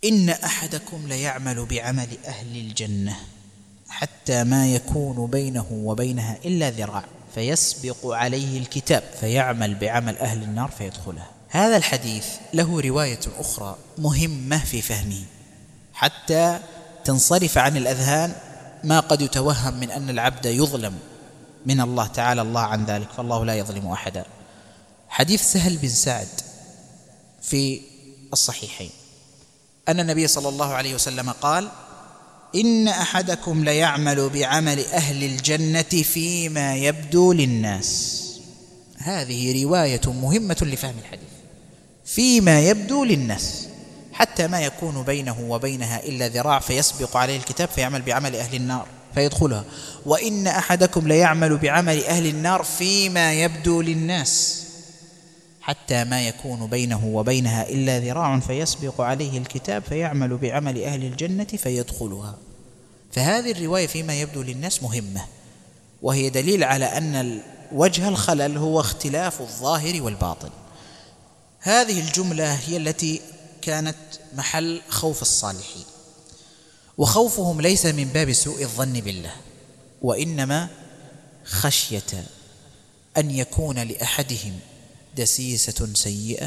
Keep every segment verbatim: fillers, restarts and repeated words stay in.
إن أحدكم ليعمل بعمل أهل الجنة حتى ما يكون بينه وبينها إلا ذراع فيسبق عليه الكتاب فيعمل بعمل أهل النار فيدخلها. هذا الحديث له رواية أخرى مهمة في فهمه حتى تنصرف عن الأذهان ما قد يتوهم من أن العبد يظلم من الله تعالى الله عن ذلك، فالله لا يظلم أحدا. حديث سهل بن سعد في الصحيحين أن النبي صلى الله عليه وسلم قال: إن أحدكم ليعمل بعمل أهل الجنة فيما يبدو للناس. هذه رواية مهمة لفهم الحديث. فيما يبدو للناس حتى ما يكون بينه وبينها إلا ذراع فيسبق عليه الكتاب فيعمل بعمل أهل النار فيدخلها. وإن أحدكم ليعمل بعمل أهل النار فيما يبدو للناس حتى ما يكون بينه وبينها إلا ذراع فيسبق عليه الكتاب فيعمل بعمل أهل الجنة فيدخلها. فهذه الرواية فيما يبدو للناس مهمة، وهي دليل على أن وجه الخلل هو اختلاف الظاهر والباطن. هذه الجملة هي التي كانت محل خوف الصالحين، وخوفهم ليس من باب سوء الظن بالله، وإنما خشية أن يكون لأحدهم دسيسة سيئة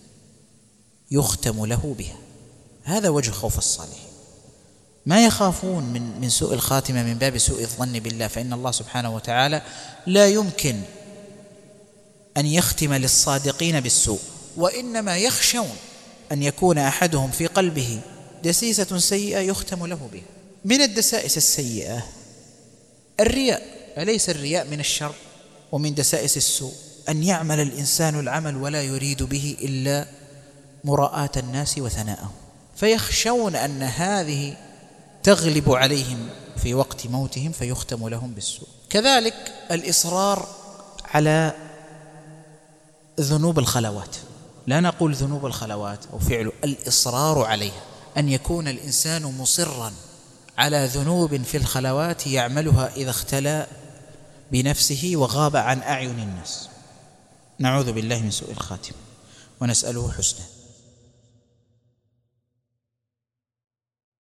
يختم له بها. هذا وجه خوف الصالحين، ما يخافون من من سوء الخاتمة من باب سوء الظن بالله، فإن الله سبحانه وتعالى لا يمكن أن يختم للصادقين بالسوء، وإنما يخشون أن يكون أحدهم في قلبه دسيسة سيئة يختم له بها. من الدسائس السيئة الرياء، أليس الرياء من الشر ومن دسائس السوء؟ أن يعمل الإنسان العمل ولا يريد به إلا مراءة الناس وثناءهم، فيخشون أن هذه تغلب عليهم في وقت موتهم فيختم لهم بالسوء. كذلك الإصرار على ذنوب الخلوات، لا نقول ذنوب الخلوات أو فعل، الإصرار عليها، أن يكون الإنسان مصرا على ذنوب في الخلوات يعملها إذا اختلى بنفسه وغاب عن أعين الناس. نعوذ بالله من سوء الخاتمة ونسأله حسنه.